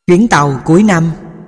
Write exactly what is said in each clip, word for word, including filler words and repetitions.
Chuyến tàu cuối năm.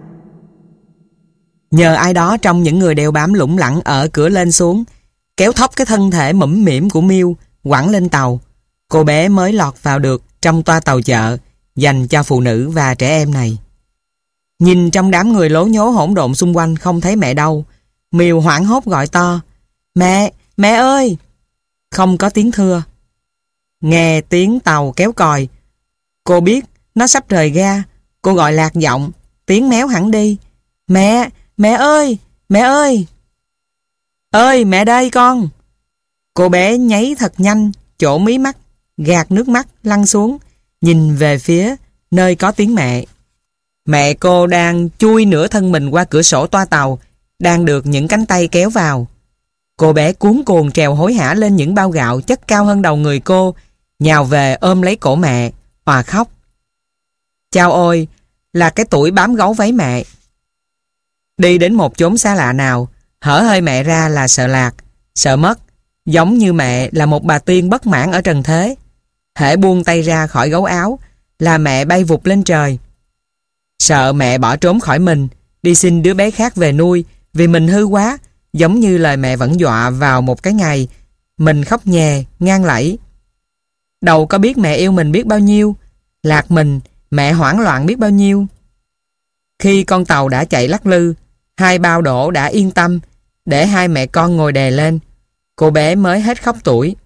Nhờ ai đó trong những người đeo bám lủng lẳng ở cửa lên xuống, kéo thốc cái thân thể mũm mĩm của Miu quẳng lên tàu, cô bé mới lọt vào được trong toa tàu chợ dành cho phụ nữ và trẻ em này. Nhìn trong đám người lố nhố hỗn độn xung quanh không thấy mẹ đâu, Miu hoảng hốt gọi to: "Mẹ, mẹ ơi!" Không có tiếng thưa. Nghe tiếng tàu kéo còi, cô biết nó sắp rời ga. Cô gọi lạc giọng, tiếng méo hẳn đi: "Mẹ, mẹ ơi, mẹ ơi!" "Ơi, mẹ đây con!" Cô bé nháy thật nhanh chỗ mí mắt, gạt nước mắt lăn xuống, nhìn về phía nơi có tiếng mẹ. Mẹ cô đang chui nửa thân mình qua cửa sổ toa tàu, đang được những cánh tay kéo vào. Cô bé cuống cuồng trèo hối hả lên những bao gạo chất cao hơn đầu người cô, nhào về ôm lấy cổ mẹ, òa khóc. Chao ôi, là cái tuổi bám gấu váy mẹ. Đi đến một chốn xa lạ nào, hở hơi mẹ ra là sợ lạc, sợ mất, giống như mẹ là một bà tiên bất mãn ở trần thế. Hễ buông tay ra khỏi gấu áo là mẹ bay vụt lên trời. Sợ mẹ bỏ trốn khỏi mình, đi xin đứa bé khác về nuôi vì mình hư quá, giống như lời mẹ vẫn dọa vào một cái ngày mình khóc nhè, ngang lẫy. Đâu có biết mẹ yêu mình biết bao nhiêu, lạc mình, mẹ hoảng loạn biết bao nhiêu. Khi con tàu đã chạy lắc lư, hai bao đổ đã yên tâm, để hai mẹ con ngồi đè lên, cô bé mới hết khóc tuổi.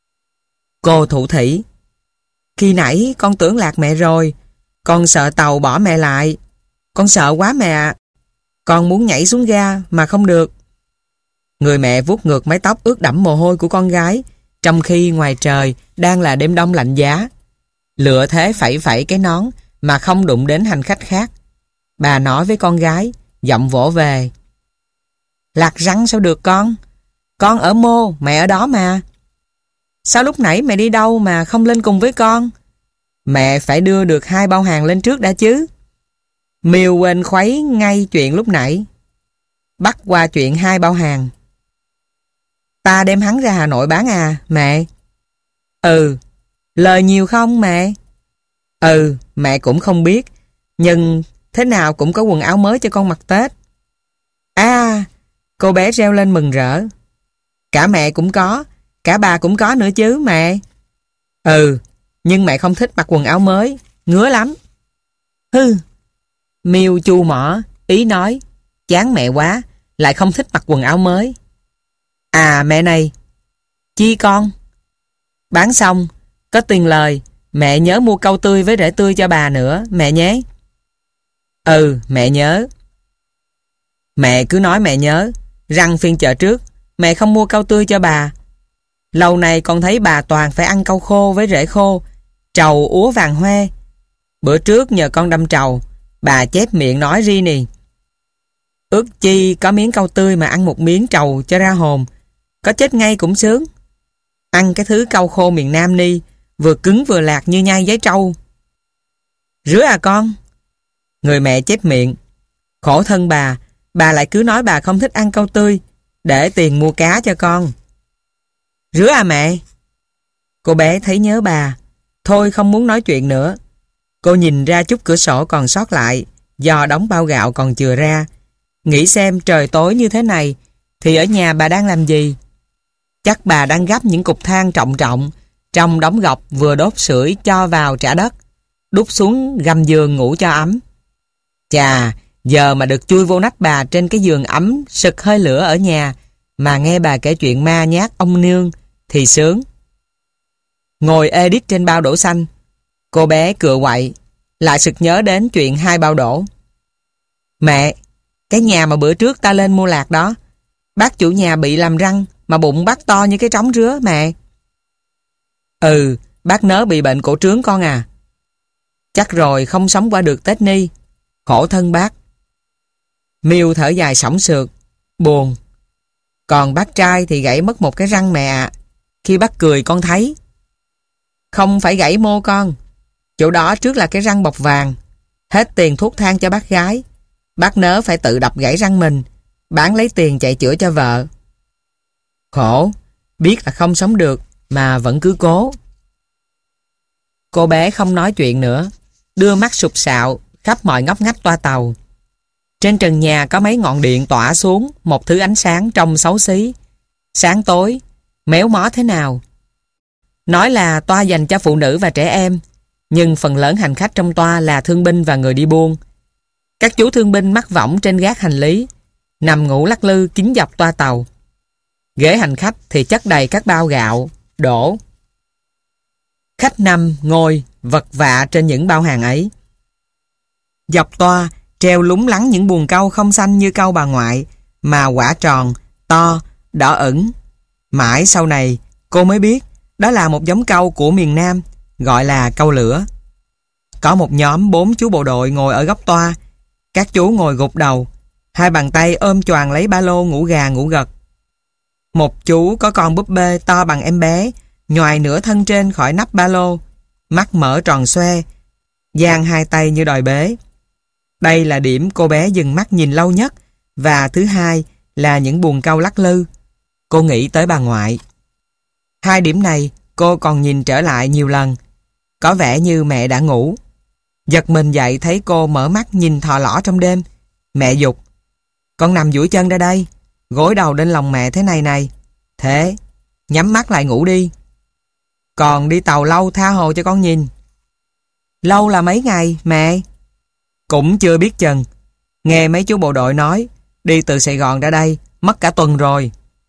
Cô thủ thỉ: "Khi nãy con tưởng lạc mẹ rồi, con sợ tàu bỏ mẹ lại. Con sợ quá mẹ ạ. Con muốn nhảy xuống ga mà không được." Người mẹ vuốt ngược mái tóc ướt đẫm mồ hôi của con gái, trong khi ngoài trời đang là đêm đông lạnh giá. Lựa thế phẩy phẩy cái nón mà không đụng đến hành khách khác. Bà nói với con gái, giọng vỗ về: "Lạc răng sao được con? Con ở mô, mẹ ở đó mà. Sao lúc nãy mẹ đi đâu mà không lên cùng với con? Mẹ phải đưa được hai bao hàng lên trước đã chứ." Miu quên khuấy ngay chuyện lúc nãy, bắt qua chuyện hai bao hàng. "Ta đem hắn ra Hà Nội bán à, mẹ?" "Ừ." "Lời nhiều không mẹ?" "Ừ, mẹ cũng không biết, nhưng thế nào cũng có quần áo mới cho con mặc Tết." "À!" Cô bé reo lên mừng rỡ. "Cả mẹ cũng có, cả bà cũng có nữa chứ mẹ." "Ừ, nhưng mẹ không thích mặc quần áo mới, ngứa lắm." "Hư." Miu chu mỏ, ý nói chán mẹ quá, lại không thích mặc quần áo mới. "À mẹ này." "Chi con?" "Bán xong, có tiền lời, mẹ nhớ mua cau tươi với rễ tươi cho bà nữa, mẹ nhé." "Ừ, mẹ nhớ." "Mẹ cứ nói mẹ nhớ, răng phiên chợ trước, mẹ không mua cau tươi cho bà. Lâu nay con thấy bà toàn phải ăn cau khô với rễ khô, trầu úa vàng hoe. Bữa trước nhờ con đâm trầu, bà chép miệng nói ri nì. Ước chi có miếng cau tươi mà ăn một miếng trầu cho ra hồn, có chết ngay cũng sướng. Ăn cái thứ cau khô miền Nam ni, vừa cứng vừa lạc như nhai giấy trâu." "Rứa à con?" Người mẹ chép miệng. "Khổ thân bà, bà lại cứ nói bà không thích ăn cau tươi, để tiền mua cá cho con." "Rứa à mẹ?" Cô bé thấy nhớ bà, thôi không muốn nói chuyện nữa. Cô nhìn ra chút cửa sổ còn sót lại do đống bao gạo còn chừa ra, nghĩ xem trời tối như thế này thì ở nhà bà đang làm gì. Chắc bà đang gắp những cục than trọng trọng trong đống gọc vừa đốt sưởi cho vào trả đất, đút xuống gầm giường ngủ cho ấm. Chà, giờ mà được chui vô nách bà trên cái giường ấm sực hơi lửa ở nhà mà nghe bà kể chuyện ma nhát ông nương thì sướng. Ngồi ê đít trên bao đổ xanh, cô bé cựa quậy, lại sực nhớ đến chuyện hai bao đổ. "Mẹ, cái nhà mà bữa trước ta lên mua lạc đó, bác chủ nhà bị làm răng mà bụng bác to như cái trống rứa mẹ." "Ừ, bác nớ bị bệnh cổ trướng con à. Chắc rồi không sống qua được Tết ni, khổ thân bác." Miu thở dài sổng sượt, buồn. "Còn bác trai thì gãy mất một cái răng mẹ ạ, khi bác cười con thấy." "Không phải gãy mô con, chỗ đó trước là cái răng bọc vàng. Hết tiền thuốc thang cho bác gái, bác nớ phải tự đập gãy răng mình, bán lấy tiền chạy chữa cho vợ." Khổ, biết là không sống được mà vẫn cứ cố. Cô bé không nói chuyện nữa, đưa mắt sụp sạo khắp mọi ngóc ngách toa tàu. Trên trần nhà có mấy ngọn điện tỏa xuống một thứ ánh sáng trông xấu xí. Sáng tối, méo mó thế nào. Nói là toa dành cho phụ nữ và trẻ em, nhưng phần lớn hành khách trong toa là thương binh và người đi buôn. Các chú thương binh mắc võng trên gác hành lý, nằm ngủ lắc lư kín dọc toa tàu. Ghế hành khách thì chất đầy các bao gạo, đổ. Khách nằm, ngồi, vật vạ trên những bao hàng ấy. Dọc toa, treo lúng lắng những buồng cau không xanh như cau bà ngoại, mà quả tròn, to, đỏ ửng. Mãi sau này, cô mới biết đó là một giống cau của miền Nam, gọi là cau lửa. Có một nhóm bốn chú bộ đội ngồi ở góc toa. Các chú ngồi gục đầu, hai bàn tay ôm choàng lấy ba lô ngủ gà ngủ gật. Một chú có con búp bê to bằng em bé, nhoài nửa thân trên khỏi nắp ba lô, mắt mở tròn xoe, dang hai tay như đòi bế. Đây là điểm cô bé dừng mắt nhìn lâu nhất, và thứ hai là những buồng cau lắc lư. Cô nghĩ tới bà ngoại. Hai điểm này cô còn nhìn trở lại nhiều lần. Có vẻ như mẹ đã ngủ. Giật mình dậy thấy cô mở mắt nhìn thò lỏ trong đêm. Mẹ giục: "Con nằm duỗi chân ra đây, gối đầu lên lòng mẹ thế này này. Thế, nhắm mắt lại ngủ đi. Còn đi tàu lâu tha hồ cho con nhìn." "Lâu là mấy ngày, mẹ?" "Cũng chưa biết chừng. Nghe mấy chú bộ đội nói, đi từ Sài Gòn ra đây, mất cả tuần rồi."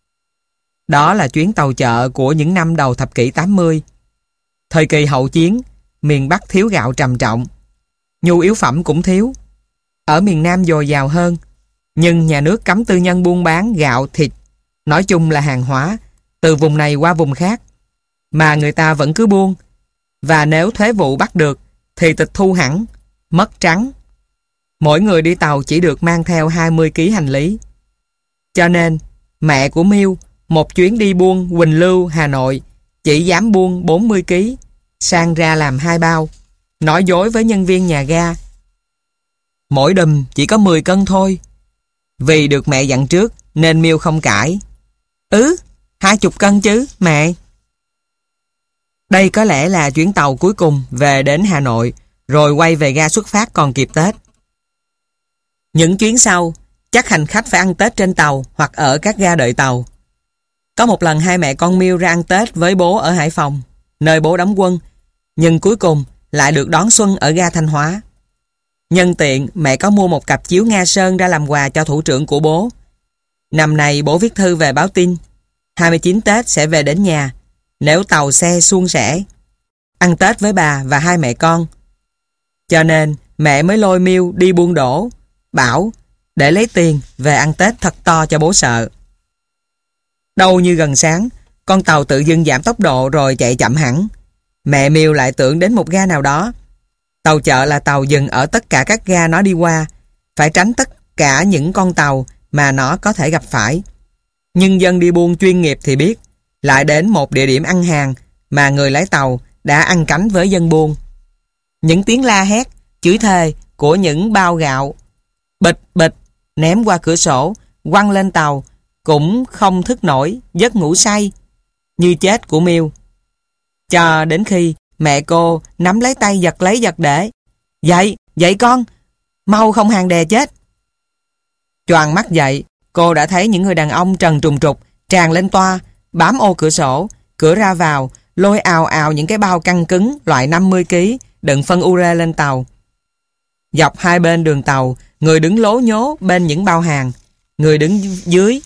Đó là chuyến tàu chợ của những năm đầu thập kỷ tám mươi. Thời kỳ hậu chiến, miền Bắc thiếu gạo trầm trọng. Nhu yếu phẩm cũng thiếu. Ở miền Nam dồi dào hơn. Nhưng nhà nước cấm tư nhân buôn bán gạo, thịt, nói chung là hàng hóa, từ vùng này qua vùng khác. Mà người ta vẫn cứ buôn. Và nếu thuế vụ bắt được, thì tịch thu hẳn, mất trắng. Mỗi người đi tàu chỉ được mang theo hai mươi ki lô gam hành lý. Cho nên, mẹ của Miu một chuyến đi buôn Quỳnh Lưu, Hà Nội chỉ dám buôn bốn mươi ki lô gam, sang ra làm hai bao, nói dối với nhân viên nhà ga. Mỗi đùm chỉ có mười cân thôi. Vì được mẹ dặn trước nên Miu không cãi. "Ừ, hai chục cân chứ, mẹ." Đây có lẽ là chuyến tàu cuối cùng về đến Hà Nội, rồi quay về ga xuất phát còn kịp Tết. Những chuyến sau, chắc hành khách phải ăn Tết trên tàu hoặc ở các ga đợi tàu. Có một lần hai mẹ con Miu ra ăn Tết với bố ở Hải Phòng, nơi bố đóng quân, nhưng cuối cùng lại được đón xuân ở ga Thanh Hóa. Nhân tiện, mẹ có mua một cặp chiếu Nga sơn ra làm quà cho thủ trưởng của bố. Năm nay bố viết thư về báo tin hai mươi chín Tết sẽ về đến nhà, nếu tàu xe suôn sẻ, ăn Tết với bà và hai mẹ con. Cho nên mẹ mới lôi Miu đi buôn đổ, bảo để lấy tiền về ăn Tết thật to cho bố sợ. Đâu như gần sáng, con tàu tự dưng giảm tốc độ rồi chạy chậm hẳn. Mẹ Miu lại tưởng đến một ga nào đó. Tàu chợ là tàu dừng ở tất cả các ga nó đi qua, phải tránh tất cả những con tàu mà nó có thể gặp phải. Nhưng dân đi buôn chuyên nghiệp thì biết, lại đến một địa điểm ăn hàng mà người lái tàu đã ăn cánh với dân buôn. Những tiếng la hét, chửi thề của những bao gạo bịch bịch ném qua cửa sổ, quăng lên tàu, cũng không thức nổi giấc ngủ say như chết của Miu. Cho đến khi mẹ cô nắm lấy tay giật lấy giật để: "Dậy, dậy con, mau không hàng đè chết." Choàng mắt dậy, cô đã thấy những người đàn ông trần trùng trục tràn lên toa, bám ô cửa sổ, cửa ra vào, lôi ào ào những cái bao căng cứng loại năm mươi ki lô gam đựng phân ure lên tàu. Dọc hai bên đường tàu, người đứng lố nhố bên những bao hàng, người đứng dưới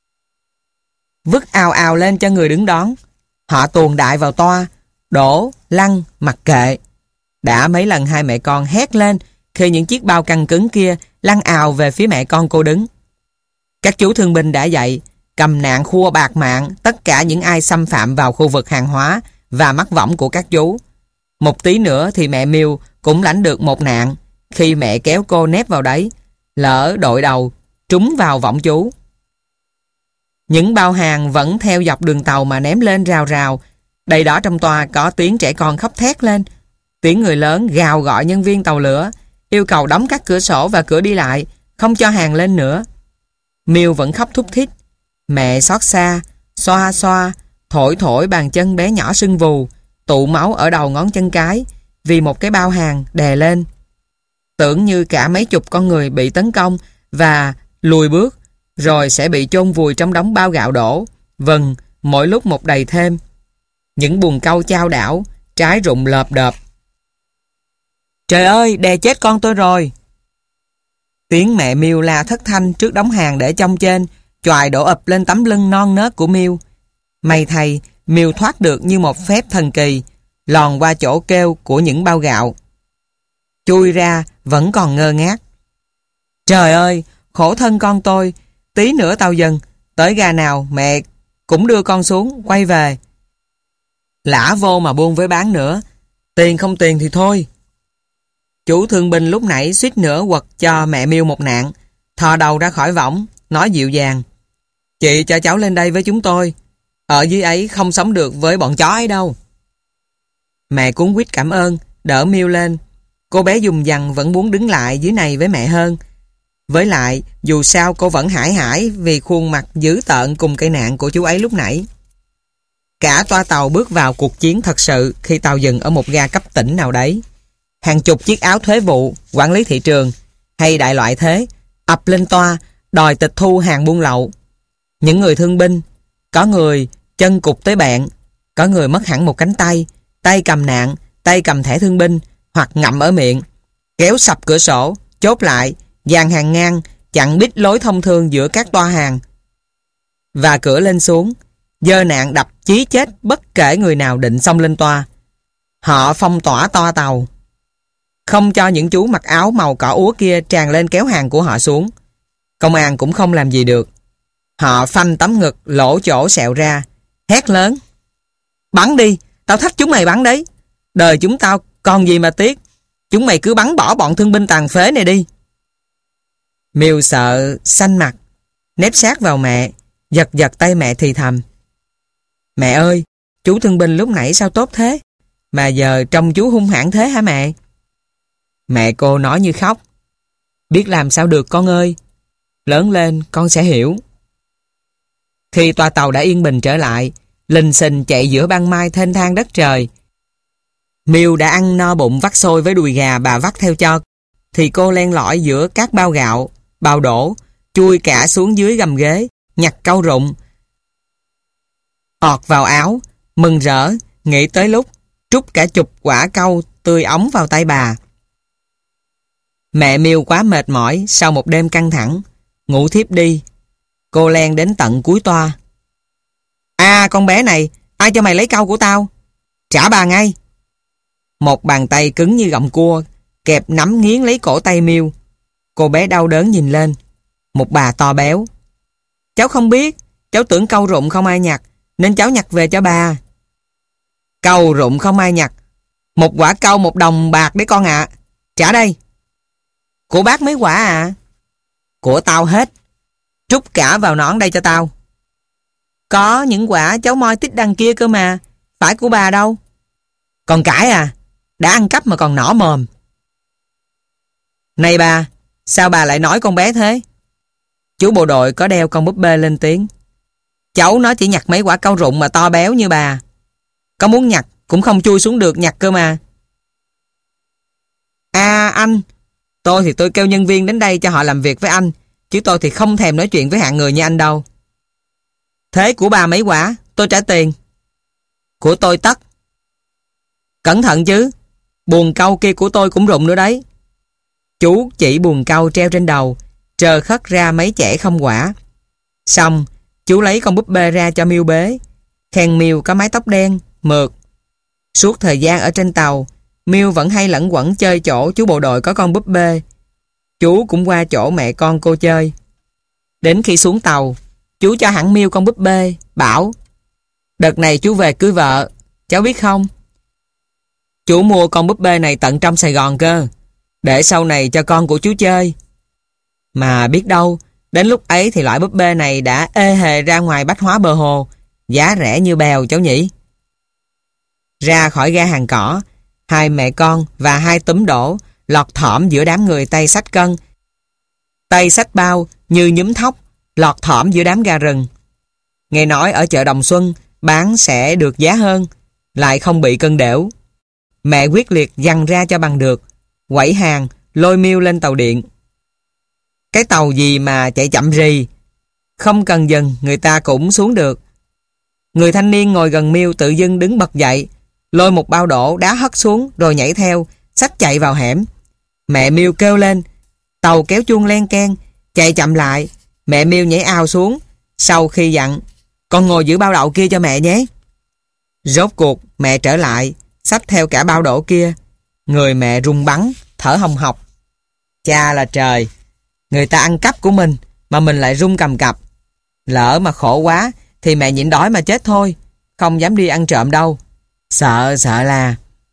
vứt ào ào lên cho người đứng đón. Họ tuồn đại vào toa, đổ, lăn, mặc kệ. Đã mấy lần hai mẹ con hét lên khi những chiếc bao căng cứng kia lăn ào về phía mẹ con cô đứng. Các chú thương binh đã dậy, cầm nạn khua bạt mạng tất cả những ai xâm phạm vào khu vực hàng hóa và mắc võng của các chú. Một tí nữa thì mẹ Miu cũng lãnh được một nạn khi mẹ kéo cô nép vào đấy, lỡ đội đầu trúng vào võng chú. Những bao hàng vẫn theo dọc đường tàu mà ném lên rào rào. Đây đó trong toa có tiếng trẻ con khóc thét lên, tiếng người lớn gào gọi nhân viên tàu lửa, yêu cầu đóng các cửa sổ và cửa đi lại, không cho hàng lên nữa. Miu vẫn khóc thút thít. Mẹ xót xa, xoa xoa, thổi thổi bàn chân bé nhỏ sưng vù, tụ máu ở đầu ngón chân cái vì một cái bao hàng đè lên. tưởng như cả mấy chục con người bị tấn công và lùi bước, rồi sẽ bị chôn vùi trong đống bao gạo đổ. Vâng, mỗi lúc một đầy thêm. Những buồng cau chao đảo, trái rụng lợp đợp. Trời ơi, đè chết con tôi rồi! Tiếng mẹ Miêu la thất thanh trước đống hàng để trong trên, choài đổ ập lên tấm lưng non nớt của Miêu. May thay, Miêu thoát được như một phép thần kỳ, lòn qua chỗ kêu của những bao gạo. Chui ra vẫn còn ngơ ngác. Trời ơi, khổ thân con tôi, tí nữa tao dần, tới ga nào mẹ cũng đưa con xuống, quay về. Lả vô mà buôn với bán nữa, tiền không tiền thì thôi. Chủ thương binh lúc nãy suýt nữa quật cho mẹ Miêu một nạn, thò đầu ra khỏi võng, nói dịu dàng. Chị cho cháu lên đây với chúng tôi, ở dưới ấy không sống được với bọn chó ấy đâu. Mẹ cuống quýt cảm ơn, đỡ Miêu lên. Cô bé dùng dằng vẫn muốn đứng lại dưới này với mẹ hơn. Với lại, dù sao cô vẫn hãi hãi vì khuôn mặt dữ tợn cùng cây nạn của chú ấy lúc nãy. Cả toa tàu bước vào cuộc chiến thật sự khi tàu dừng ở một ga cấp tỉnh nào đấy. Hàng chục chiếc áo thuế vụ, quản lý thị trường hay đại loại thế ập lên toa đòi tịch thu hàng buôn lậu. Những người thương binh, có người chân cụt tới bẹn, có người mất hẳn một cánh tay, tay cầm nạn, tay cầm thẻ thương binh hoặc ngậm ở miệng, kéo sập cửa sổ, chốt lại, dàn hàng ngang, chặn bít lối thông thương giữa các toa hàng. Và cửa lên xuống, dơ nạn đập chí chết bất kể người nào định xông lên toa. Họ phong tỏa toa tàu, không cho những chú mặc áo màu cỏ úa kia tràn lên kéo hàng của họ xuống. Công an cũng không làm gì được. Họ phanh tấm ngực lỗ chỗ sẹo ra, hét lớn. Bắn đi, tao thách chúng mày bắn đấy. Đời chúng tao còn gì mà tiếc. Chúng mày cứ bắn bỏ bọn thương binh tàn phế này đi. Miêu sợ xanh mặt, nép sát vào mẹ, giật giật tay mẹ thì thầm. Mẹ ơi, chú thương binh lúc nãy sao tốt thế, mà giờ trông chú hung hãn thế hả mẹ? Mẹ cô nói như khóc. Biết làm sao được con ơi, lớn lên con sẽ hiểu. Khi toa tàu đã yên bình trở lại, lình xình chạy giữa ban mai thênh thang đất trời. Miêu đã ăn no bụng vắt xôi với đùi gà bà vắt theo cho, thì cô len lỏi giữa các bao gạo, bao đổ, chui cả xuống dưới gầm ghế, nhặt cau rụng, ọt vào áo, mừng rỡ, nghĩ tới lúc trút cả chục quả cau tươi óng vào tay bà. Mẹ Miêu quá mệt mỏi sau một đêm căng thẳng, ngủ thiếp đi. Cô len đến tận cuối toa. À, con bé này, ai cho mày lấy cau của tao? Trả bà ngay. Một bàn tay cứng như gọng cua kẹp nắm nghiến lấy cổ tay Miêu. Cô bé đau đớn nhìn lên. Một bà to béo. Cháu không biết, cháu tưởng cau rụng không ai nhặt, nên cháu nhặt về cho bà. Cau rụng không ai nhặt, một quả cau một đồng bạc đấy con ạ. À. Trả đây. Của bác mấy quả à? Của tao hết. Trút cả vào nón đây cho tao. Có những quả cháu moi tích đằng kia cơ mà, phải của bà đâu. Còn cãi à? Đã ăn cắp mà còn nỏ mồm. Này bà, sao bà lại nói con bé thế? Chú bộ đội có đeo con búp bê lên tiếng. Cháu nó chỉ nhặt mấy quả cau rụng mà to béo như bà. Có muốn nhặt cũng không chui xuống được nhặt cơ mà. À anh, tôi thì tôi kêu nhân viên đến đây cho họ làm việc với anh, chứ tôi thì không thèm nói chuyện với hạng người như anh đâu. Thế của bà mấy quả, tôi trả tiền. Của tôi tất. Cẩn thận chứ, buồng cau kia của tôi cũng rụng nữa đấy. Chú chỉ buồng cau treo trên đầu, trờ khất ra mấy chẻ không quả. Xong, chú lấy con búp bê ra cho Miêu bế. Khen Miêu có mái tóc đen, mượt. Suốt thời gian ở trên tàu, Miêu vẫn hay lẩn quẩn chơi chỗ chú bộ đội có con búp bê. Chú cũng qua chỗ mẹ con cô chơi. Đến khi xuống tàu, chú cho hẳn Miêu con búp bê, bảo: đợt này chú về cưới vợ, cháu biết không? Chú mua con búp bê này tận trong Sài Gòn cơ, để sau này cho con của chú chơi. Mà biết đâu, đến lúc ấy thì loại búp bê này đã ê hề ra ngoài bách hóa bờ hồ, giá rẻ như bèo cháu nhỉ. Ra khỏi ga hàng cỏ, hai mẹ con và hai túm đổ lọt thỏm giữa đám người tay xách cân, tay xách bao như nhúm thóc, lọt thỏm giữa đám gà rừng. Nghe nói ở chợ Đồng Xuân bán sẽ được giá hơn, lại không bị cân đểu. Mẹ quyết liệt dằn ra cho bằng được, quẩy hàng lôi Miêu lên tàu điện. Cái tàu gì mà chạy chậm rì, không cần dừng người ta cũng xuống được. Người thanh niên ngồi gần Miêu tự dưng đứng bật dậy, lôi một bao đổ đá hất xuống rồi nhảy theo, xách chạy vào hẻm. Mẹ Miêu kêu lên, tàu kéo chuông len keng, chạy chậm lại. Mẹ Miêu nhảy ào xuống, sau khi dặn, con ngồi giữ bao đậu kia cho mẹ nhé. Rốt cuộc mẹ trở lại, xách theo cả bao đổ kia. Người mẹ run bắn, thở hồng hộc. Cha là trời, người ta ăn cắp của mình mà mình lại run cầm cập. Lỡ mà khổ quá thì mẹ nhịn đói mà chết thôi, không dám đi ăn trộm đâu. Sợ sợ là...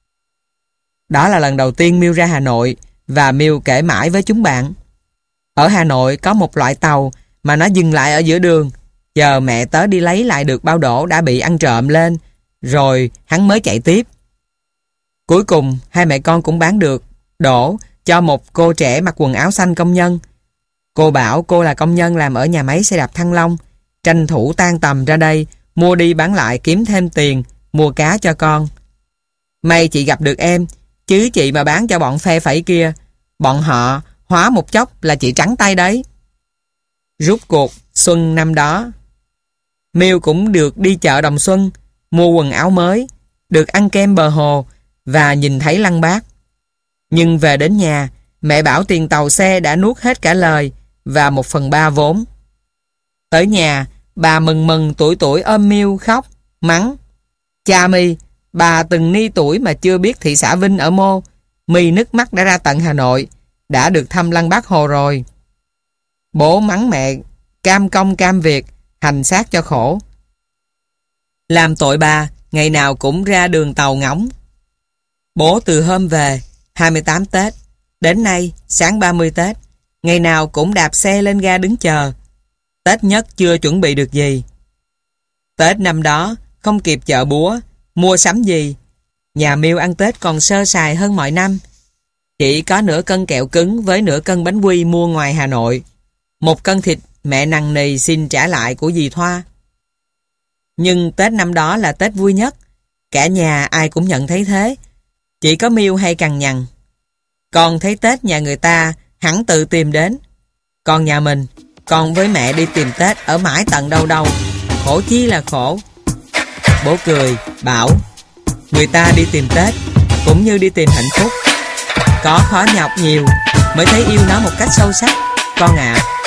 Đó là lần đầu tiên Miêu ra Hà Nội và Miêu kể mãi với chúng bạn. Ở Hà Nội có một loại tàu mà nó dừng lại ở giữa đường, chờ mẹ tớ đi lấy lại được bao đổ đã bị ăn trộm lên, rồi hắn mới chạy tiếp. Cuối cùng hai mẹ con cũng bán được đổ cho một cô trẻ mặc quần áo xanh công nhân. Cô bảo cô là công nhân làm ở nhà máy xe đạp Thăng Long, tranh thủ tan tầm ra đây mua đi bán lại kiếm thêm tiền mua cá cho con. May chị gặp được em, chứ chị mà bán cho bọn phe phẩy kia, bọn họ hóa một chốc là chị trắng tay đấy. Rút cuộc xuân năm đó, Miêu cũng được đi chợ Đồng Xuân, mua quần áo mới, được ăn kem bờ hồ và nhìn thấy Lăng Bác. Nhưng về đến nhà, mẹ bảo tiền tàu xe đã nuốt hết cả lời và một phần ba vốn. Tới nhà, bà mừng mừng tuổi tuổi ôm Miêu khóc, mắng. Cha mi, bà từng ni tuổi mà chưa biết thị xã Vinh ở mô. Mi nước mắt đã ra tận Hà Nội, đã được thăm Lăng Bác Hồ rồi. Bố mắng mẹ, cam công cam việc, hành xác cho khổ. Làm tội bà, ngày nào cũng ra đường tàu ngóng. Bố từ hôm về, hai mươi tám Tết, đến nay, sáng ba mươi Tết, ngày nào cũng đạp xe lên ga đứng chờ. Tết nhất chưa chuẩn bị được gì. Tết năm đó, không kịp chợ búa, mua sắm gì. Nhà Miêu ăn Tết còn sơ sài hơn mọi năm. Chỉ có nửa cân kẹo cứng với nửa cân bánh quy mua ngoài Hà Nội. Một cân thịt mẹ nằng nì xin trả lại của dì Thoa. Nhưng Tết năm đó là Tết vui nhất. Cả nhà ai cũng nhận thấy thế. Chỉ có Miêu hay cằn nhằn. Con thấy Tết nhà người ta hẳn tự tìm đến. Còn nhà mình, con với mẹ đi tìm Tết ở mãi tận đâu đâu. Khổ chi là khổ. Bố cười, bảo người ta đi tìm Tết cũng như đi tìm hạnh phúc. Có khó nhọc nhiều mới thấy yêu nó một cách sâu sắc, con ạ. À.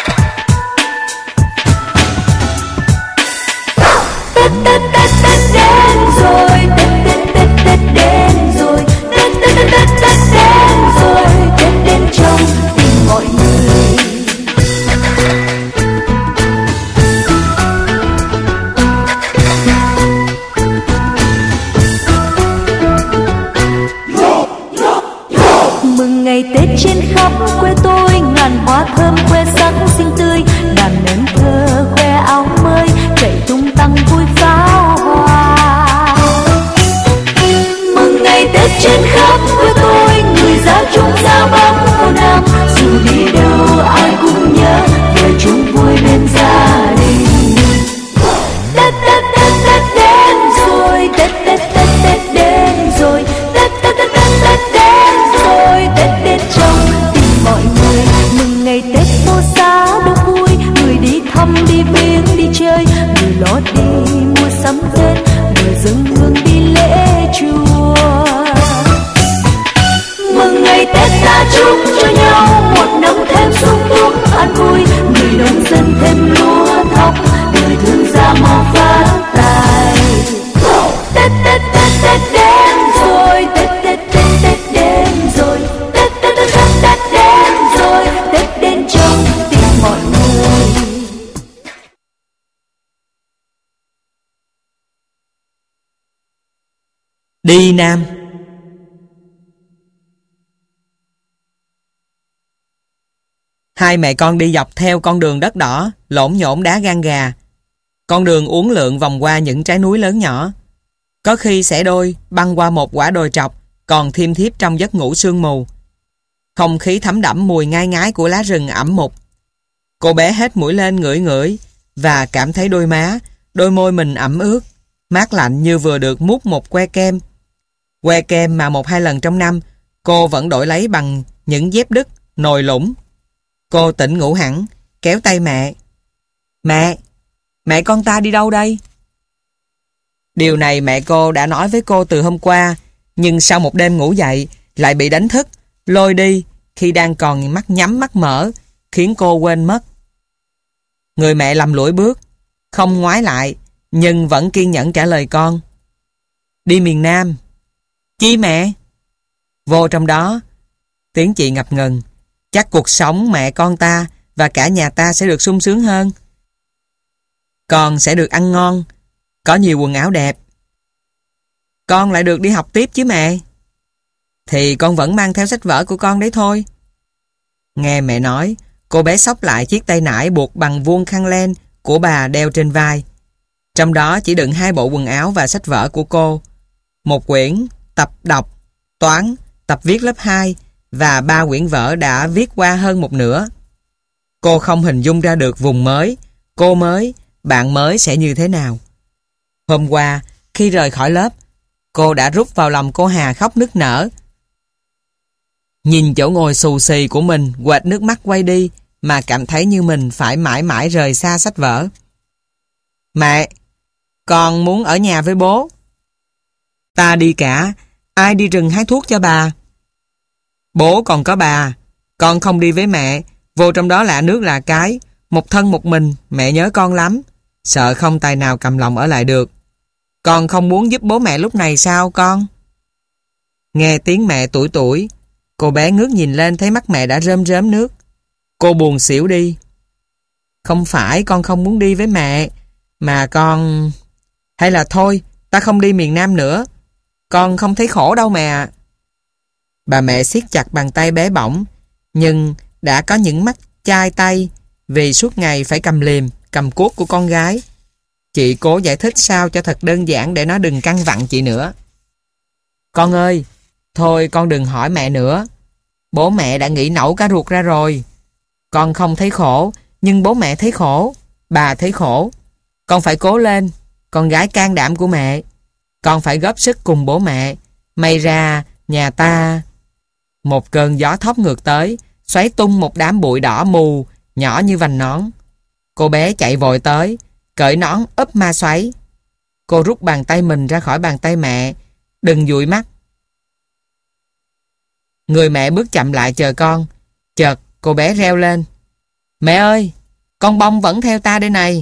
Tết Tết Tết Tết đến rồi, Tết Tết Tết Tết đến rồi, Tết Tết Tết Tết Tết đến rồi, Tết đến trong tim mọi người. Mừng ngày Tết trên khắp quê tôi, ngàn hoa thơm khoe sắc xinh tươi, đàn nến thơ khoe áo mới, chạy tung tăng vui pháo hoa. Mừng ngày Tết trên khắp quê tôi, người ra chung ra bám cô nam, dù đi đâu ai cũng nhớ về chung vui bên gia đình. Tết Tết Tết Tết đến rồi, Tết Tết Tết Tết đến rồi, Tết Tết Tết Tết Tết đến rồi, Tết đến trong tim mọi người. Mừng ngày Tết phố xá đông vui, người đi thăm đi viếng đi chơi, người lo đi mua sắm Tết, người dâng hương đi lễ chùa. Mừng ngày Tết ta chúc cho nhau một năm thêm sung túc an vui, người nông dân thêm lúa thóc, đời thương gia mau phát tài. Tết Tết Tết Tết đến rồi, Tết Tết Tết Tết đến rồi, Tết Tết Tết Tết Tết đến rồi, Tết đến trong tim mọi người. Đi Nam. Hai mẹ con đi dọc theo con đường đất đỏ, lổn nhổn đá gan gà. Con đường uốn lượn vòng qua những trái núi lớn nhỏ. Có khi xẻ đôi, băng qua một quả đồi trọc, còn thiêm thiếp trong giấc ngủ sương mù. Không khí thấm đẫm mùi ngai ngái của lá rừng ẩm mục. Cô bé hết mũi lên ngửi ngửi và cảm thấy đôi má, đôi môi mình ẩm ướt, mát lạnh như vừa được múc một que kem. Que kem mà một hai lần trong năm cô vẫn đổi lấy bằng những dép đứt, nồi lủng. Cô tỉnh ngủ hẳn, kéo tay mẹ. Mẹ, mẹ con ta đi đâu đây? Điều này mẹ cô đã nói với cô từ hôm qua, nhưng sau một đêm ngủ dậy lại bị đánh thức, lôi đi khi đang còn mắt nhắm mắt mở, khiến cô quên mất. Người mẹ lầm lũi bước, không ngoái lại, nhưng vẫn kiên nhẫn trả lời con. Đi miền Nam. Chi mẹ? Vô trong đó. Tiếng chị ngập ngừng. Chắc cuộc sống mẹ con ta và cả nhà ta sẽ được sung sướng hơn. Con sẽ được ăn ngon, có nhiều quần áo đẹp. Con lại được đi học tiếp chứ mẹ. Thì con vẫn mang theo sách vở của con đấy thôi. Nghe mẹ nói, cô bé xốc lại chiếc tay nải buộc bằng vuông khăn len của bà đeo trên vai. Trong đó chỉ đựng hai bộ quần áo và sách vở của cô. Một quyển tập đọc, toán, tập viết lớp hai và ba quyển vở đã viết qua hơn một nửa. Cô không hình dung ra được vùng mới, cô mới, bạn mới sẽ như thế nào. Hôm qua, khi rời khỏi lớp, cô đã rút vào lòng cô Hà khóc nức nở. Nhìn chỗ ngồi xù xì của mình quệt nước mắt quay đi mà cảm thấy như mình phải mãi mãi rời xa sách vở. Mẹ, con muốn ở nhà với bố. Ta đi cả, ai đi rừng hái thuốc cho bà? Bố còn có bà, con không đi với mẹ, vô trong đó lạ nước lạ cái, một thân một mình, mẹ nhớ con lắm, sợ không tài nào cầm lòng ở lại được. Con không muốn giúp bố mẹ lúc này sao con? Nghe tiếng mẹ tủi tủi, cô bé ngước nhìn lên thấy mắt mẹ đã rơm rớm nước. Cô buồn xỉu đi. Không phải con không muốn đi với mẹ, mà con... Hay là thôi, ta không đi miền Nam nữa. Con không thấy khổ đâu mẹ. Bà mẹ siết chặt bàn tay bé bỏng, nhưng đã có những mắt chai tay vì suốt ngày phải cầm liềm, cầm cuốc của con gái. Chị cố giải thích sao cho thật đơn giản để nó đừng căng vặn chị nữa. Con ơi, thôi con đừng hỏi mẹ nữa. Bố mẹ đã nghĩ nẩu cả ruột ra rồi. Con không thấy khổ, nhưng bố mẹ thấy khổ, bà thấy khổ. Con phải cố lên, con gái can đảm của mẹ. Con phải góp sức cùng bố mẹ. May ra nhà ta... Một cơn gió thốc ngược tới, xoáy tung một đám bụi đỏ mù, nhỏ như vành nón. Cô bé chạy vội tới, cởi nón úp ma xoáy. Cô rút bàn tay mình ra khỏi bàn tay mẹ. Đừng dụi mắt. Người mẹ bước chậm lại chờ con. Chợt cô bé reo lên. Mẹ ơi, con bông vẫn theo ta đây này.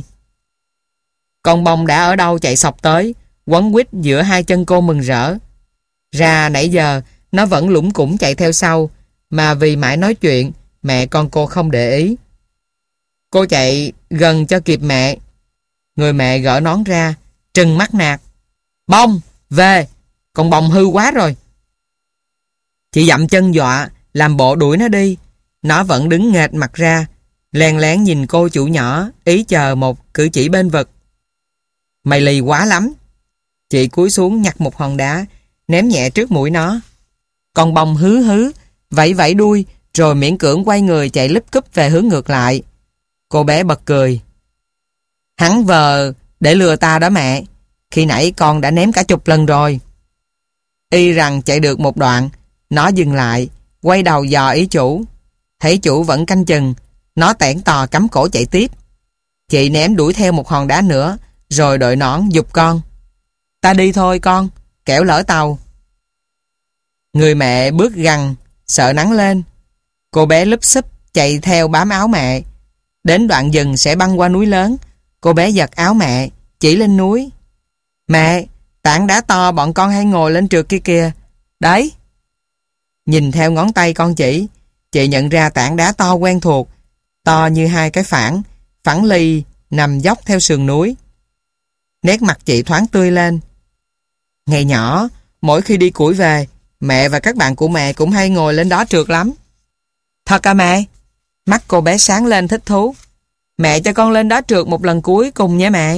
Con bông đã ở đâu chạy sọc tới, quấn quýt giữa hai chân cô mừng rỡ. Ra nãy giờ nó vẫn lủng củng chạy theo sau, mà vì mãi nói chuyện, mẹ con cô không để ý. Cô chạy gần cho kịp mẹ. Người mẹ gỡ nón ra, trừng mắt nạt. Bông, về, con bông hư quá rồi. Chị dậm chân dọa, làm bộ đuổi nó đi. Nó vẫn đứng nghệt mặt ra, lén lén nhìn cô chủ nhỏ, ý chờ một cử chỉ bên vực. Mày lì quá lắm. Chị cúi xuống nhặt một hòn đá, ném nhẹ trước mũi nó. Con bông hứ hứ, vẫy vẫy đuôi, rồi miễn cưỡng quay người chạy lúp cúp về hướng ngược lại. Cô bé bật cười. Hắn vờ để lừa ta đó mẹ. Khi nãy con đã ném cả chục lần rồi. Y rằng chạy được một đoạn, nó dừng lại, quay đầu dò ý chủ. Thấy chủ vẫn canh chừng, nó tẻn tò cắm cổ chạy tiếp. Chị ném đuổi theo một hòn đá nữa, rồi đội nón giục con. Ta đi thôi con, kẻo lỡ tàu. Người mẹ bước gằn, sợ nắng lên. Cô bé lúp xúp chạy theo bám áo mẹ. Đến đoạn dừng sẽ băng qua núi lớn. Cô bé giật áo mẹ, chỉ lên núi. Mẹ, tảng đá to bọn con hay ngồi lên trượt kia kìa. Đấy. Nhìn theo ngón tay con chỉ, chị nhận ra tảng đá to quen thuộc, to như hai cái phản, phẳng lì nằm dốc theo sườn núi. Nét mặt chị thoáng tươi lên. Ngày nhỏ, mỗi khi đi củi về, mẹ và các bạn của mẹ cũng hay ngồi lên đó trượt lắm. Thật à mẹ? Mắt cô bé sáng lên thích thú. Mẹ cho con lên đó trượt một lần cuối cùng nhé mẹ.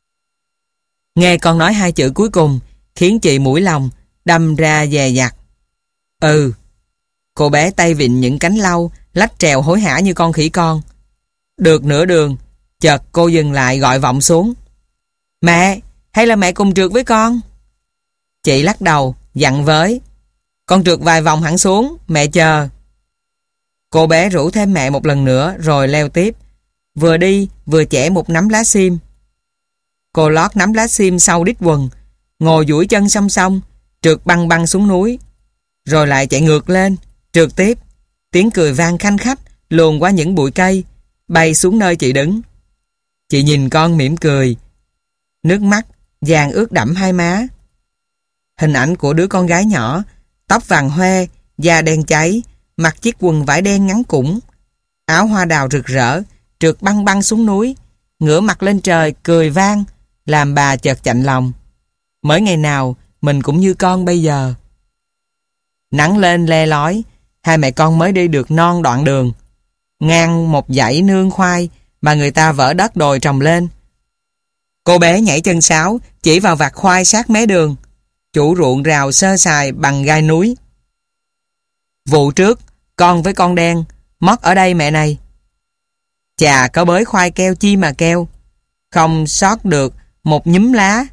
Nghe con nói hai chữ cuối cùng khiến chị mũi lòng đâm ra dè dặt. Ừ. Cô bé tay vịn những cánh lau, lách trèo hối hả như con khỉ con. Được nửa đường, chợt cô dừng lại gọi vọng xuống. Mẹ, hay là mẹ cùng trượt với con? Chị lắc đầu, dặn với. Con trượt vài vòng hẳn xuống, mẹ chờ. Cô bé rủ thêm mẹ một lần nữa rồi leo tiếp. Vừa đi vừa chẻ một nắm lá sim. Cô lót nắm lá sim sau đít quần, ngồi duỗi chân song song, trượt băng băng xuống núi. Rồi lại chạy ngược lên, trượt tiếp. Tiếng cười vang khanh khách luồn qua những bụi cây, bay xuống nơi chị đứng. Chị nhìn con mỉm cười. Nước mắt vàng ướt đẫm hai má. Hình ảnh của đứa con gái nhỏ, tóc vàng hoe, da đen cháy, mặc chiếc quần vải đen ngắn củng, áo hoa đào rực rỡ, trượt băng băng xuống núi, ngửa mặt lên trời cười vang, làm bà chợt chạnh lòng. Mới ngày nào mình cũng như con bây giờ. Nắng lên le lói, hai mẹ con mới đi được non đoạn đường. Ngang một dãy nương khoai mà người ta vỡ đất đồi trồng lên. Cô bé nhảy chân sáo, chỉ vào vạt khoai sát mé đường. Chủ ruộng rào sơ sài bằng gai núi. Vụ trước, con với con đen, mót ở đây mẹ này. Chà, có bới khoai keo chi mà keo, không sót được một nhúm lá.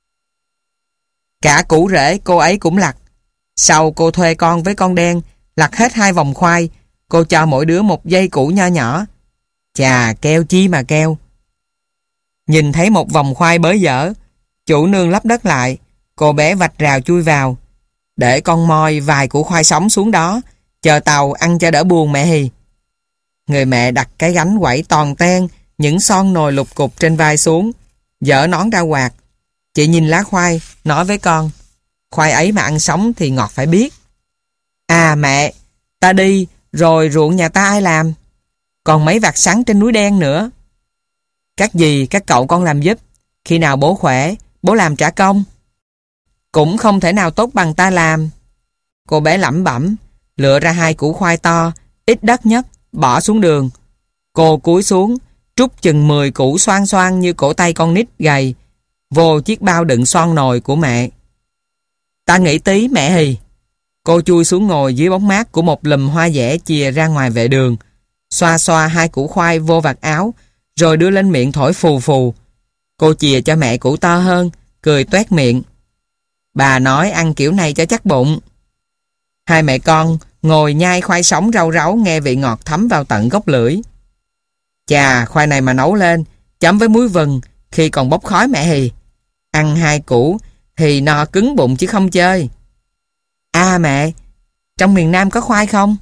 Cả củ rễ cô ấy cũng lặt. Sau cô thuê con với con đen lặt hết hai vòng khoai. Cô cho mỗi đứa một dây củ nho nhỏ. Chà, keo chi mà keo. Nhìn thấy một vòng khoai bới dở, chủ nương lấp đất lại. Cô bé vạch rào chui vào, để con moi vài củ khoai sống xuống đó, chờ tàu ăn cho đỡ buồn mẹ hì. Người mẹ đặt cái gánh quẩy toàn ten những son nồi lục cục trên vai xuống, dở nón ra quạt. Chị nhìn lá khoai, nói với con, khoai ấy mà ăn sống thì ngọt phải biết. À mẹ, ta đi, rồi ruộng nhà ta ai làm? Còn mấy vạt sắn trên núi đen nữa. Các dì, các cậu con làm giúp. Khi nào bố khỏe, bố làm trả công. Cũng không thể nào tốt bằng ta làm. Cô bé lẩm bẩm, lựa ra hai củ khoai to, ít đất nhất, bỏ xuống đường. Cô cúi xuống, trút chừng mười củ xoan xoan như cổ tay con nít gầy, vô chiếc bao đựng son nồi của mẹ. Ta nghĩ tí mẹ hì. Cô chui xuống ngồi dưới bóng mát của một lùm hoa dẻ chìa ra ngoài vệ đường, xoa xoa hai củ khoai vô vạt áo, rồi đưa lên miệng thổi phù phù. Cô chìa cho mẹ củ to hơn, cười toét miệng. Bà nói ăn kiểu này cho chắc bụng. Hai mẹ con ngồi nhai khoai sống rau ráu, nghe vị ngọt thấm vào tận gốc lưỡi. Chà, khoai này mà nấu lên, chấm với muối vừng khi còn bốc khói mẹ hì. Ăn hai củ thì no cứng bụng chứ không chơi. À mẹ, trong miền Nam có khoai không?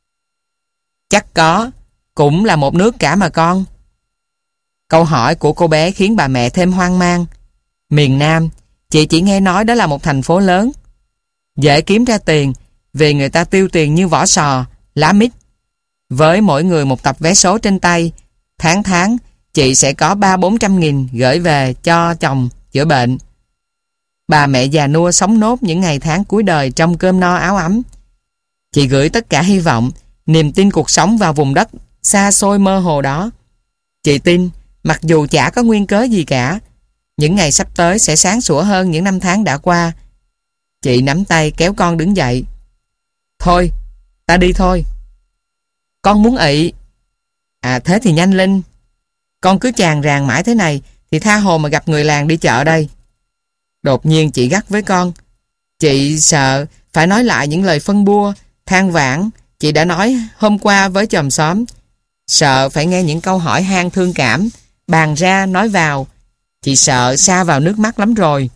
Chắc có, cũng là một nước cả mà con. Câu hỏi của cô bé khiến bà mẹ thêm hoang mang. Miền Nam, chị chỉ nghe nói đó là một thành phố lớn, dễ kiếm ra tiền vì người ta tiêu tiền như vỏ sò, lá mít. Với mỗi người một tập vé số trên tay, tháng tháng chị sẽ có ba bốn trăm nghìn gửi về cho chồng chữa bệnh. Bà mẹ già nua sống nốt những ngày tháng cuối đời trong cơm no áo ấm. Chị gửi tất cả hy vọng, niềm tin cuộc sống vào vùng đất xa xôi mơ hồ đó. Chị tin, mặc dù chả có nguyên cớ gì cả, những ngày sắp tới sẽ sáng sủa hơn những năm tháng đã qua. Chị nắm tay kéo con đứng dậy. Thôi, ta đi thôi. Con muốn ị. À thế thì nhanh lên. Con cứ chàng ràng mãi thế này thì tha hồ mà gặp người làng đi chợ đây. Đột nhiên chị gắt với con. Chị sợ phải nói lại những lời phân bua, than vãn chị đã nói hôm qua với chòm xóm. Sợ phải nghe những câu hỏi han thương cảm, bàn ra nói vào. Chị sợ sa vào nước mắt lắm rồi.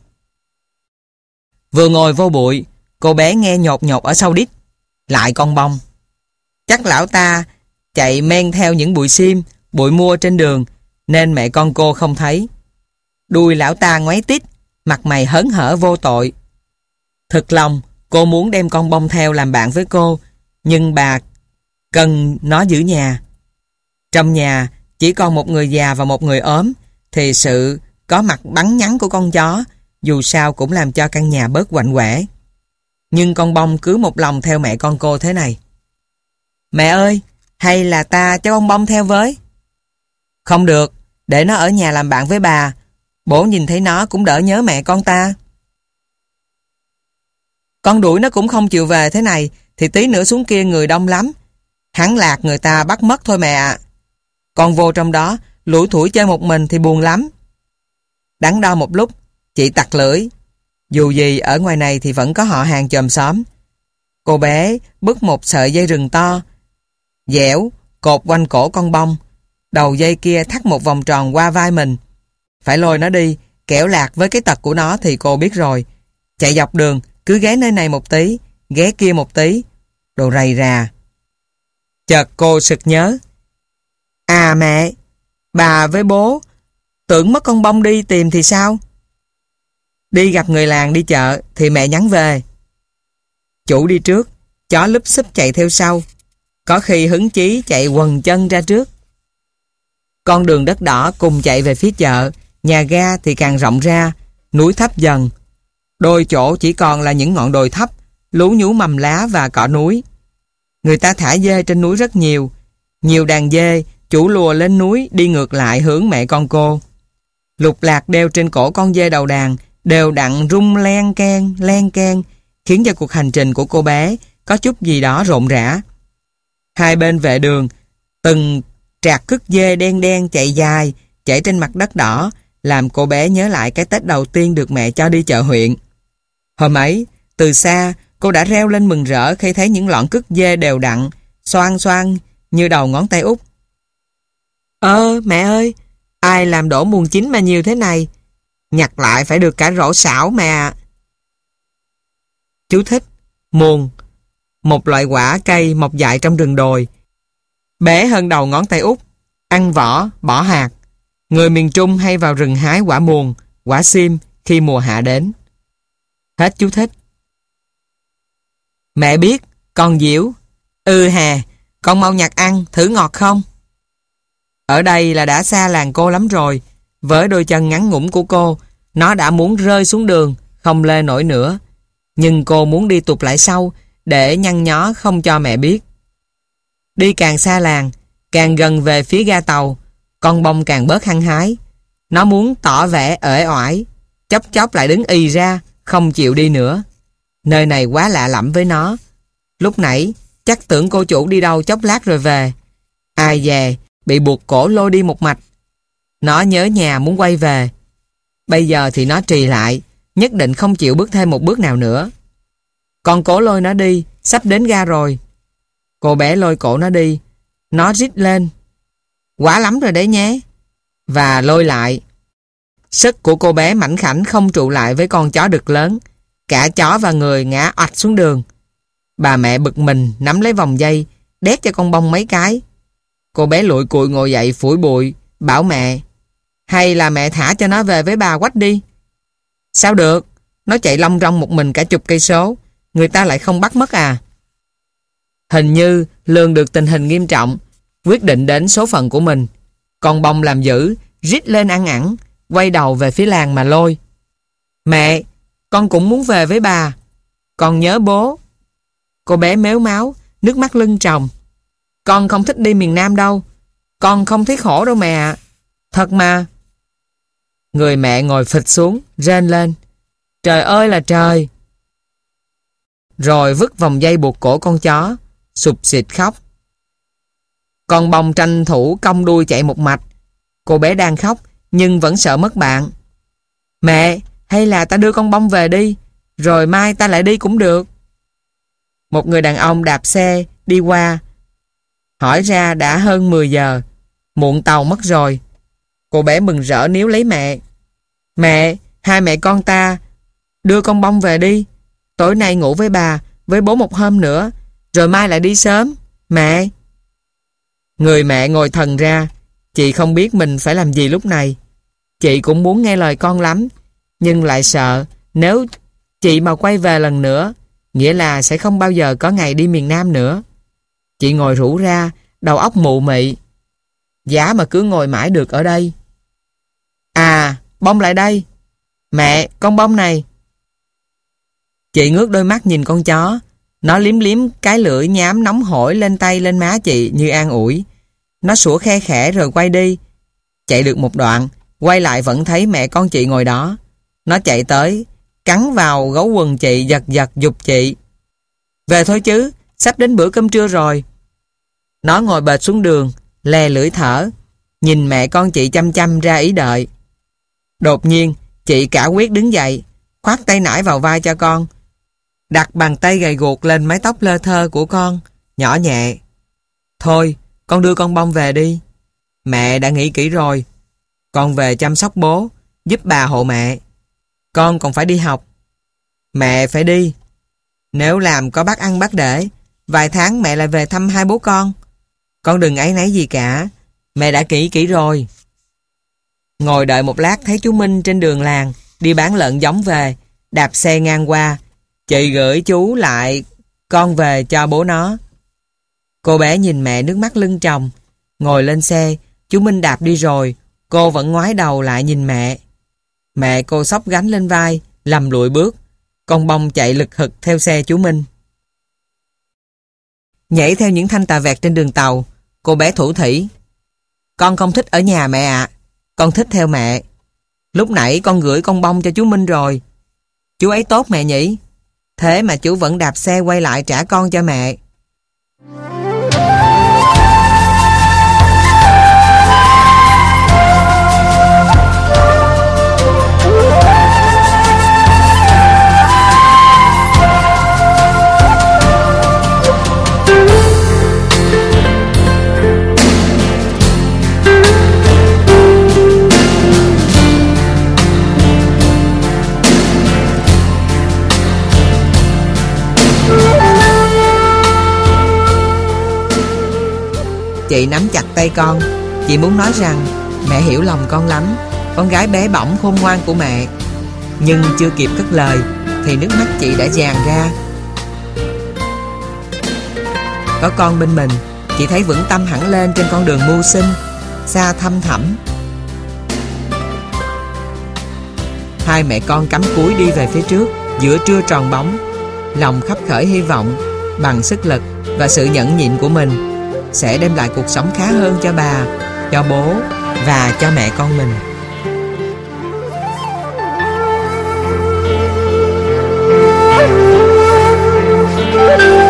Vừa ngồi vô bụi, cô bé nghe nhột nhột ở sau đít. Lại con bông. Chắc lão ta chạy men theo những bụi sim, bụi mua trên đường, nên mẹ con cô không thấy. Đuôi lão ta ngoáy tít, mặt mày hớn hở vô tội. Thực lòng, cô muốn đem con bông theo làm bạn với cô, nhưng bà cần nó giữ nhà. Trong nhà chỉ còn một người già và một người ốm, thì sự có mặt bắn nhắn của con chó dù sao cũng làm cho căn nhà bớt quạnh quẻ. Nhưng con bông cứ một lòng theo mẹ con cô thế này. Mẹ ơi, hay là ta cho con bông theo với? Không được, để nó ở nhà làm bạn với bà. Bố nhìn thấy nó cũng đỡ nhớ mẹ con ta. Con đuổi nó cũng không chịu về thế này thì tí nữa xuống kia người đông lắm. Hắn lạc người ta bắt mất thôi mẹ ạ. Con vô trong đó lủi thủi chơi một mình thì buồn lắm. Đắn đo một lúc, chị tặc lưỡi. Dù gì ở ngoài này thì vẫn có họ hàng chòm xóm. Cô bé bứt một sợi dây rừng to, dẻo, cột quanh cổ con bông. Đầu dây kia thắt một vòng tròn qua vai mình. Phải lôi nó đi, kẻo lạc với cái tật của nó thì cô biết rồi. Chạy dọc đường, cứ ghé nơi này một tí, ghé kia một tí. Đồ rầy rà. Chợt cô sực nhớ. À mẹ, bà với bố tưởng mất con bông đi tìm thì sao? Đi gặp người làng đi chợ thì mẹ nhắn về. Chủ đi trước, chó lúp xúp chạy theo sau. Có khi hứng chí chạy quần chân ra trước. Con đường đất đỏ cùng chạy về phía chợ. Nhà ga thì càng rộng ra, núi thấp dần. Đôi chỗ chỉ còn là những ngọn đồi thấp, lú nhú mầm lá và cỏ núi. Người ta thả dê trên núi rất nhiều. Nhiều đàn dê, chủ lùa lên núi đi ngược lại hướng mẹ con cô. Lục lạc đeo trên cổ con dê đầu đàn, đều đặn rung len keng, len keng, khiến cho cuộc hành trình của cô bé có chút gì đó rộn rã. Hai bên vệ đường, từng trạc cứt dê đen đen chạy dài, chảy trên mặt đất đỏ, làm cô bé nhớ lại cái Tết đầu tiên được mẹ cho đi chợ huyện. Hôm ấy, từ xa, cô đã reo lên mừng rỡ khi thấy những lọn cứt dê đều đặn, xoan xoan như đầu ngón tay út. Ơ, mẹ ơi, ai làm đổ muồng chín mà nhiều thế này? Nhặt lại phải được cả rổ xảo mà. Chú thích: muồng, một loại quả cây mọc dại trong rừng đồi, bé hơn đầu ngón tay út, ăn vỏ, bỏ hạt. Người miền Trung hay vào rừng hái quả muồng, quả sim khi mùa hạ đến. Hết chú thích. Mẹ biết, con Diễu. Ừ hà, con mau nhặt ăn, thử ngọt không? Ở đây là đã xa làng cô lắm rồi. Với đôi chân ngắn ngủn của cô, nó đã muốn rơi xuống đường, không lê nổi nữa. Nhưng cô muốn đi tụt lại sau, để nhăn nhó không cho mẹ biết. Đi càng xa làng, càng gần về phía ga tàu, con bông càng bớt hăng hái. Nó muốn tỏ vẻ uể oải, chốc chốc lại đứng ì ra, không chịu đi nữa. Nơi này quá lạ lẫm với nó. Lúc nãy, chắc tưởng cô chủ đi đâu chốc lát rồi về. Ai dè, bị buộc cổ lôi đi một mạch. Nó nhớ nhà muốn quay về. Bây giờ thì nó trì lại, nhất định không chịu bước thêm một bước nào nữa. Con cố lôi nó đi, sắp đến ga rồi. Cô bé lôi cổ nó đi. Nó rít lên. Quá lắm rồi đấy nhé. Và lôi lại. Sức của cô bé mảnh khảnh không trụ lại với con chó đực lớn. Cả chó và người ngã oạch xuống đường. Bà mẹ bực mình nắm lấy vòng dây, đét cho con bông mấy cái. Cô bé lụi cụi ngồi dậy phủi bụi, bảo mẹ: hay là mẹ thả cho nó về với bà Quách đi. Sao được, nó chạy long rong một mình cả chục cây số, người ta lại không bắt mất à? Hình như lường được tình hình nghiêm trọng, quyết định đến số phận của mình. Con bông làm dữ, rít lên ăn ẳng, quay đầu về phía làng mà lôi. Mẹ, con cũng muốn về với bà. Con nhớ bố. Cô bé mếu máo, nước mắt lưng tròng. Con không thích đi miền Nam đâu. Con không thấy khổ đâu mẹ ạ. Thật mà. Người mẹ ngồi phịch xuống, rên lên. Trời ơi là trời. Rồi vứt vòng dây buộc cổ con chó, sụp xịt khóc. Con bông tranh thủ cong đuôi chạy một mạch. Cô bé đang khóc nhưng vẫn sợ mất bạn. Mẹ, hay là ta đưa con bông về đi, rồi mai ta lại đi cũng được. Một người đàn ông đạp xe đi qua, hỏi ra đã hơn mười giờ, muộn tàu mất rồi. Cô bé mừng rỡ níu lấy mẹ. Mẹ, hai mẹ con ta đưa con bông về đi. Tối nay ngủ với bà, với bố một hôm nữa, rồi mai lại đi sớm. Mẹ. Người mẹ ngồi thần ra. Chị không biết mình phải làm gì lúc này. Chị cũng muốn nghe lời con lắm, nhưng lại sợ nếu chị mà quay về lần nữa, nghĩa là sẽ không bao giờ có ngày đi miền Nam nữa. Chị ngồi rũ ra, đầu óc mụ mị. Giá mà cứ ngồi mãi được ở đây. À, bông lại đây. Mẹ, con bông này. Chị ngước đôi mắt nhìn con chó. Nó liếm liếm cái lưỡi nhám nóng hổi lên tay lên má chị như an ủi. Nó sủa khe khẽ rồi quay đi. Chạy được một đoạn, quay lại vẫn thấy mẹ con chị ngồi đó. Nó chạy tới, cắn vào gấu quần chị, giật giật giục chị. Về thôi chứ, sắp đến bữa cơm trưa rồi. Nó ngồi bệt xuống đường, lè lưỡi thở, nhìn mẹ con chị chăm chăm ra ý đợi. Đột nhiên, chị cả quyết đứng dậy, khoác tay nải vào vai cho con. đặt bàn tay gầy guộc lên mái tóc lơ thơ của con, nhỏ nhẹ. Thôi, con đưa con Bông về đi. Mẹ đã nghĩ kỹ rồi. Con về chăm sóc bố, giúp bà hộ mẹ. Con còn phải đi học. Mẹ phải đi. Nếu làm có bác ăn bác để, vài tháng mẹ lại về thăm hai bố con. Con đừng áy náy gì cả. Mẹ đã kỹ kỹ rồi. Ngồi đợi một lát thấy chú Minh trên đường làng đi bán lợn giống về, đạp xe ngang qua. Chị gửi chú lại con về cho bố nó. Cô bé nhìn mẹ nước mắt lưng tròng. Ngồi lên xe, chú Minh đạp đi rồi, cô vẫn ngoái đầu lại nhìn mẹ. Mẹ cô xốc gánh lên vai, lầm lụi bước. Con Bông chạy lực hực theo xe chú Minh. Nhảy theo những thanh tà vẹt trên đường tàu, cô bé thủ thỉ. Con không thích ở nhà mẹ ạ. Con thích theo mẹ. Lúc nãy con gửi con Bông cho chú Minh rồi. Chú ấy tốt mẹ nhỉ? Thế mà chú vẫn đạp xe quay lại trả con cho mẹ. Chị nắm chặt tay con. Chị muốn nói rằng mẹ hiểu lòng con lắm, con gái bé bỏng khôn ngoan của mẹ. Nhưng chưa kịp cất lời thì nước mắt chị đã tràn ra. Có con bên mình, chị thấy vững tâm hẳn lên trên con đường mưu sinh, xa thăm thẳm. Hai mẹ con cắm cúi đi về phía trước giữa trưa tròn bóng, lòng khắp khởi hy vọng bằng sức lực và sự nhẫn nhịn của mình sẽ đem lại cuộc sống khá hơn cho bà, cho bố và cho mẹ con mình. Thank you.